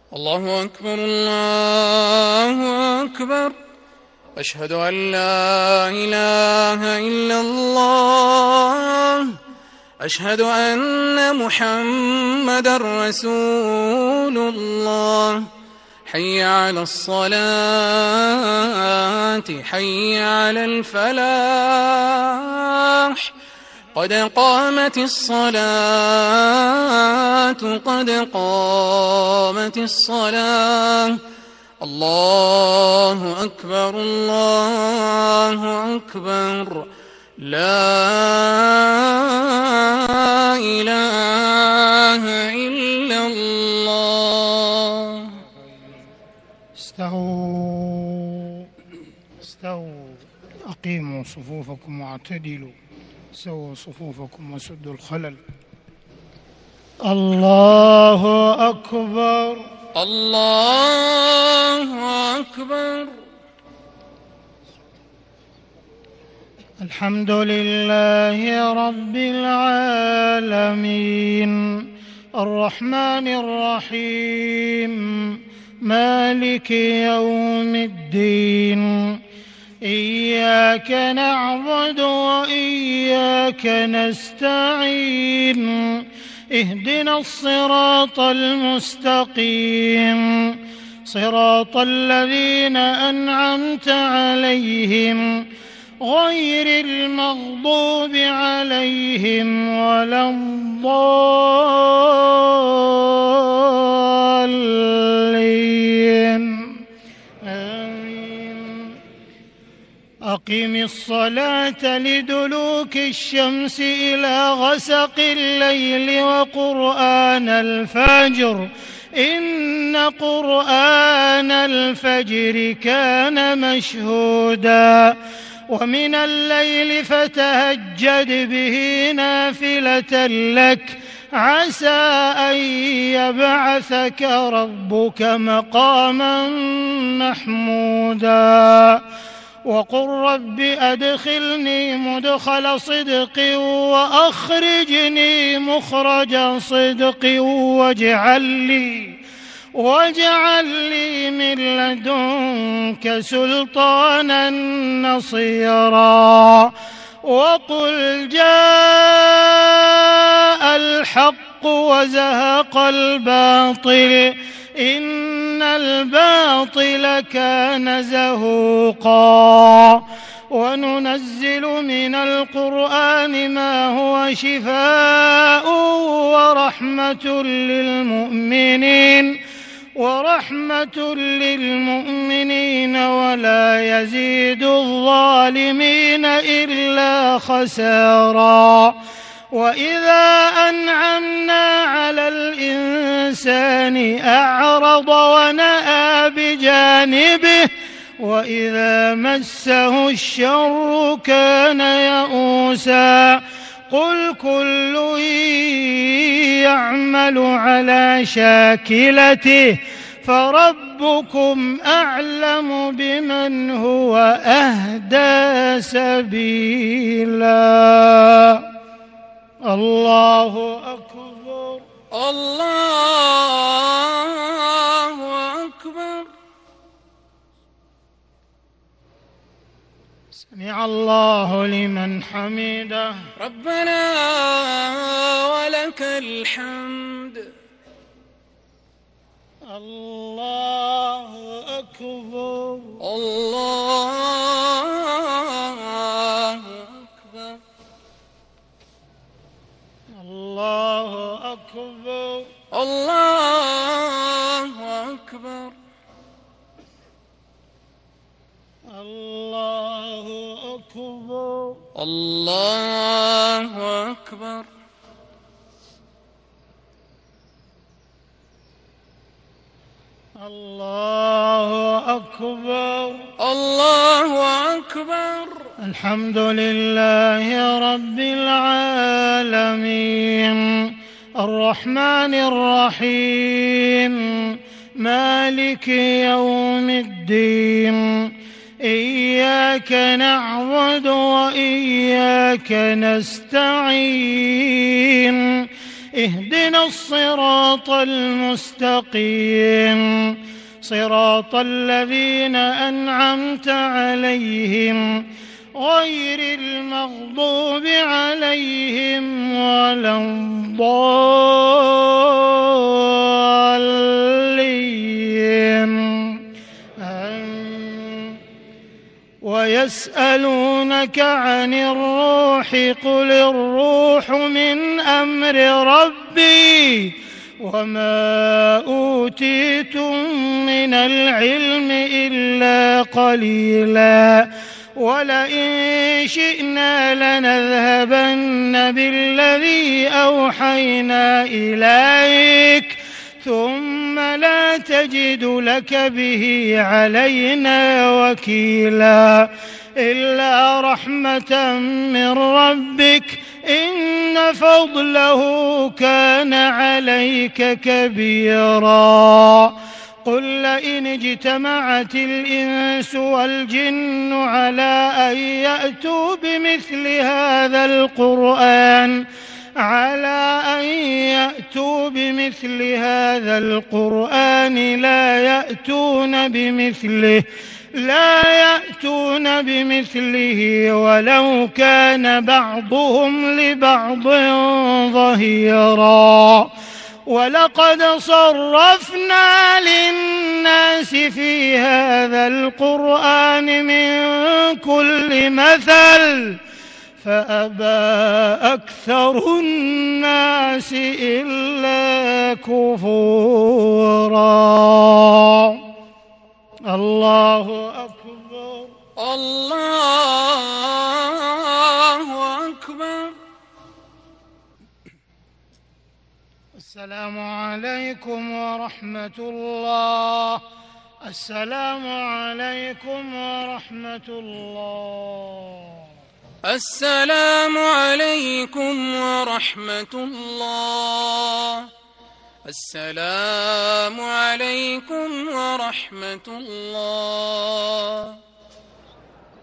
الله أكبر الله أكبر. أشهد أن لا إله إلا الله. أشهد أن محمدًا رسول الله. حي على الصلاة حي على الفلاح. قد قامت الصلاة قد قامت الصلاة. الله أكبر الله أكبر. لا إله إلا الله. استووا أقيموا صفوفكم واعتدلوا. سووا صفوفكم وسدوا الخلل. الله أكبر الله أكبر. الحمد لله رب العالمين الرحمن الرحيم مالك يوم الدين. إياك نعبد وإياك نستعين. اهدنا الصراط المستقيم صراط الذين أنعمت عليهم غير المغضوب عليهم ولا الضالين. آمين. أقم الصلاة لدلوك الشمس إلى غسق الليل وقرآن الفجر إن قرآن الفجر كان مشهودا. ومن الليل فتهجد به نافلة لك عسى أن يبعثك ربك مقاما محمودا. وقل رب أدخلني مدخل صدق وأخرجني مخرج صدق واجعل لي من لدنك سلطانا نصيرا. وقل جاء الحق وزهق الباطل إن الباطل كان زهوقا. وننزل من القرآن ما هو شفاء ورحمة للمؤمنين ولا يزيد الظالمين إلا خسارا. وإذا أنعمنا على الإنسان أعرض ونأى بجانبه وإذا مسه الشر كان يئوسا. قل كل يعمل على شاكلته فربكم أعلم بمن هو أهدى سبيلا. الله أكبر الله أكبر. سمع الله لمن حمده. ربنا ولك الحمد. الله أكبر الله أكبر. الله أكبر الله أكبر. الله أكبر الله أكبر. الله أكبر الله أكبر. الحمد لله رب العالمين الرحمن الرحيم مالك يوم الدين. إياك نعبد وإياك نستعين. اهدنا الصراط المستقيم صراط الذين أنعمت عليهم غير المغضوب عليهم ولا الضالين. ويسألونك عن الروح قل الروح من أمر ربي وما أوتيتم من العلم إلا قليلا ولئن شئنا لنذهبن بالذي أوحينا إليك ثم لا تجد لك به علينا وكيلا إلا رحمة من ربك إن فضله كان عليك كبيرا. قل لئن اجتمعت الإنس والجن على أن يأتوا بمثل هذا القرآن لا يأتون بمثله ولو كان بعضهم لبعض ظهيرا. ولقد صرفنا للناس في هذا القرآن من كل مثل فأبى أكثر الناس إلا كفورا. الله أكبر. الله أكبر. السلام عليكم ورحمة الله. السلام عليكم ورحمة الله. السلام عليكم ورحمة الله. السلام عليكم ورحمة الله.